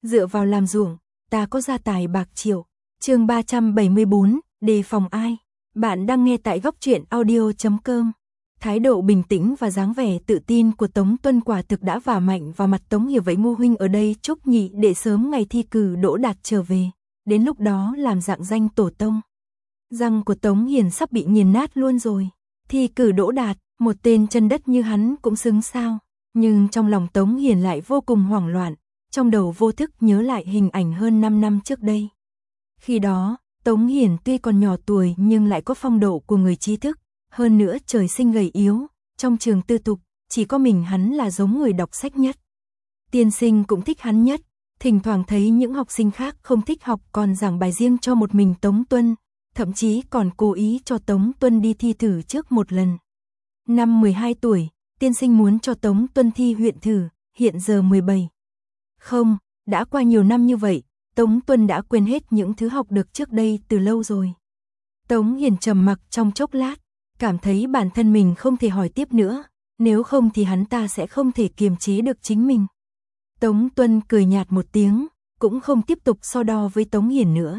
dựa vào làm ruộng, ta có gia tài bạc triệu. Chương 374, đề phòng ai? Bạn đang nghe tại góc truyện audio.com. Thái độ bình tĩnh và dáng vẻ tự tin của Tống Tuân quả thực đã vả mạnh vào mặt Tống Hiểu. Vậy Ngô huynh ở đây chúc nhị để sớm ngày thi cử đỗ đạt trở về, đến lúc đó làm rạng danh tổ tông. Răng của Tống Hiền sắp bị nghiền nát luôn rồi. Thi cử đỗ đạt, một tên chân đất như hắn cũng xứng sao? Nhưng trong lòng Tống Hiền lại vô cùng hoảng loạn, trong đầu vô thức nhớ lại hình ảnh hơn 5 năm trước đây. Khi đó, Tống Hiền tuy còn nhỏ tuổi nhưng lại có phong độ của người trí thức, hơn nữa trời sinh gầy yếu, trong trường tư thục, chỉ có mình hắn là giống người đọc sách nhất. Tiên sinh cũng thích hắn nhất, thỉnh thoảng thấy những học sinh khác không thích học còn giảng bài riêng cho một mình Tống Tuân, thậm chí còn cố ý cho Tống Tuân đi thi thử trước một lần. Năm 12 tuổi, tiên sinh muốn cho Tống Tuân thi huyện thử, hiện giờ 17. Không, đã qua nhiều năm như vậy, Tống Tuân đã quên hết những thứ học được trước đây từ lâu rồi. Tống Hiền trầm mặc trong chốc lát, cảm thấy bản thân mình không thể hỏi tiếp nữa, nếu không thì hắn ta sẽ không thể kiềm chế được chính mình. Tống Tuân cười nhạt một tiếng, cũng không tiếp tục so đo với Tống Hiền nữa.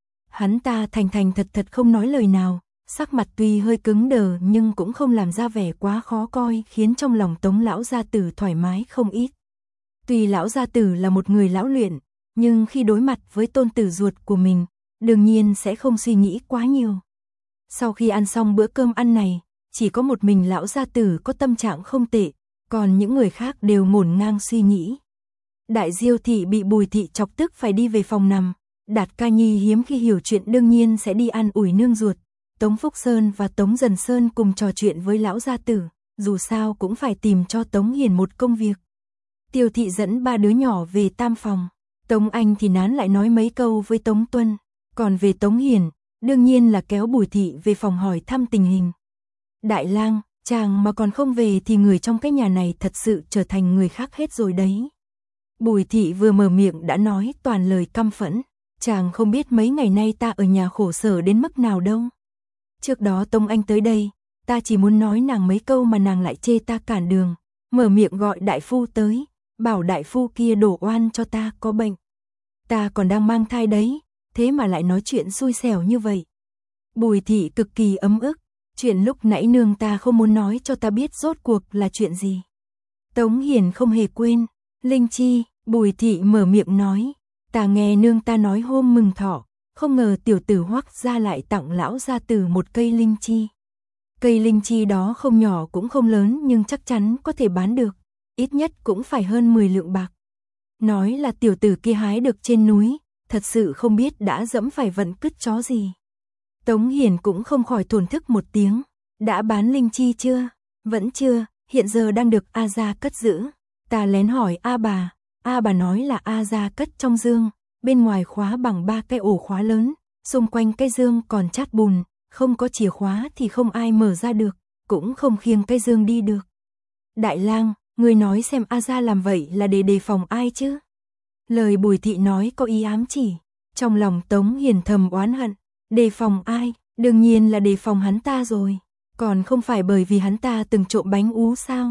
Hắn ta thành thành thật thật không nói lời nào, sắc mặt tuy hơi cứng đờ nhưng cũng không làm ra vẻ quá khó coi, khiến trong lòng Tống lão gia tử thoải mái không ít. Tuy lão gia tử là một người lão luyện, nhưng khi đối mặt với tôn tử ruột của mình, đương nhiên sẽ không suy nghĩ quá nhiều. Sau khi ăn xong bữa cơm ăn này, chỉ có một mình lão gia tử có tâm trạng không tệ, còn những người khác đều ngổn ngang suy nghĩ. Đại Diêu thị bị Bùi thị chọc tức phải đi về phòng nằm, Đạt Ca Nhi hiếm khi hiểu chuyện đương nhiên sẽ đi an ủi nương ruột. Tống Phúc Sơn và Tống Dần Sơn cùng trò chuyện với lão gia tử, dù sao cũng phải tìm cho Tống Hiền một công việc. Tiêu thị dẫn ba đứa nhỏ về tam phòng, Tống Anh thì nán lại nói mấy câu với Tống Tuân, còn về Tống Hiền, đương nhiên là kéo Bùi thị về phòng hỏi thăm tình hình. Đại lang, chàng mà còn không về thì người trong cái nhà này thật sự trở thành người khác hết rồi đấy. Bùi thị vừa mở miệng đã nói toàn lời căm phẫn, chàng không biết mấy ngày nay ta ở nhà khổ sở đến mức nào đâu. Trước đó Tống Anh tới đây, ta chỉ muốn nói nàng mấy câu mà nàng lại chê ta cản đường, mở miệng gọi đại phu tới, bảo đại phu kia đổ oan cho ta có bệnh. Ta còn đang mang thai đấy, thế mà lại nói chuyện xui xẻo như vậy. Bùi thị cực kỳ ấm ức, chuyện lúc nãy nương ta không muốn nói cho ta biết rốt cuộc là chuyện gì. Tống Hiền không hề quên, linh chi, Bùi thị mở miệng nói, ta nghe nương ta nói hôm mừng thọ, không ngờ tiểu tử Hoắc gia lại tặng lão gia tử một cây linh chi. Cây linh chi đó không nhỏ cũng không lớn nhưng chắc chắn có thể bán được, ít nhất cũng phải hơn 10 lượng bạc. Nói là tiểu tử kia hái được trên núi, thật sự không biết đã dẫm phải vận cứt chó gì. Tống Hiền cũng không khỏi thổn thức một tiếng, đã bán linh chi chưa? Vẫn chưa, hiện giờ đang được A gia cất giữ. Ta lén hỏi A bà nói là A gia cất trong dương, bên ngoài khóa bằng 3 cái ổ khóa lớn, xung quanh cái dương còn chát bùn, không có chìa khóa thì không ai mở ra được, cũng không khiêng cái dương đi được. Đại lang, người nói xem A gia làm vậy là để đề phòng ai chứ? Lời Bùi thị nói có ý ám chỉ, trong lòng Tống Hiền thầm oán hận, đề phòng ai? Đương nhiên là đề phòng hắn ta rồi, còn không phải bởi vì hắn ta từng trộm bánh ú sao?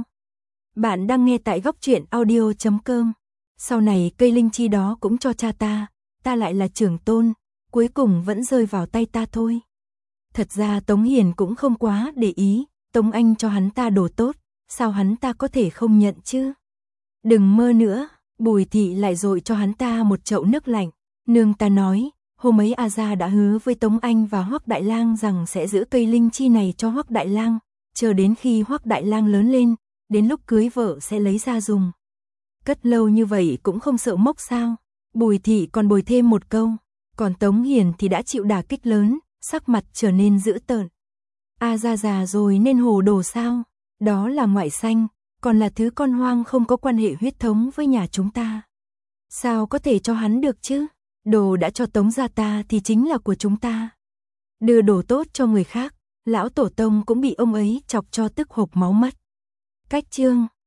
Bạn đang nghe tại góc truyện audio.com. Sau này cây linh chi đó cũng cho cha ta lại là trưởng tôn, cuối cùng vẫn rơi vào tay ta thôi. Thật ra Tống Hiền cũng không quá để ý, Tống Anh cho hắn ta đồ tốt, sao hắn ta có thể không nhận chứ? Đừng mơ nữa, Bùi thị lại dội cho hắn ta một chậu nước lạnh. Nương ta nói, hôm ấy A gia đã hứa với Tống Anh và Hoắc Đại Lang rằng sẽ giữ cây linh chi này cho Hoắc Đại Lang, chờ đến khi Hoắc Đại Lang lớn lên, đến lúc cưới vợ sẽ lấy ra dùng. Cất lâu như vậy cũng không sợ mốc sao? Bùi thị còn bồi thêm một câu, còn Tống Hiền thì đã chịu đả kích lớn, sắc mặt trở nên dữ tợn. A gia già rồi nên hồ đồ sao? Đó là ngoại sanh, còn là thứ con hoang không có quan hệ huyết thống với nhà chúng ta. Sao có thể cho hắn được chứ? Đồ đã cho Tống gia ta thì chính là của chúng ta. Đưa đồ tốt cho người khác, lão tổ tông cũng bị ông ấy chọc cho tức hộc máu mất. Cách chương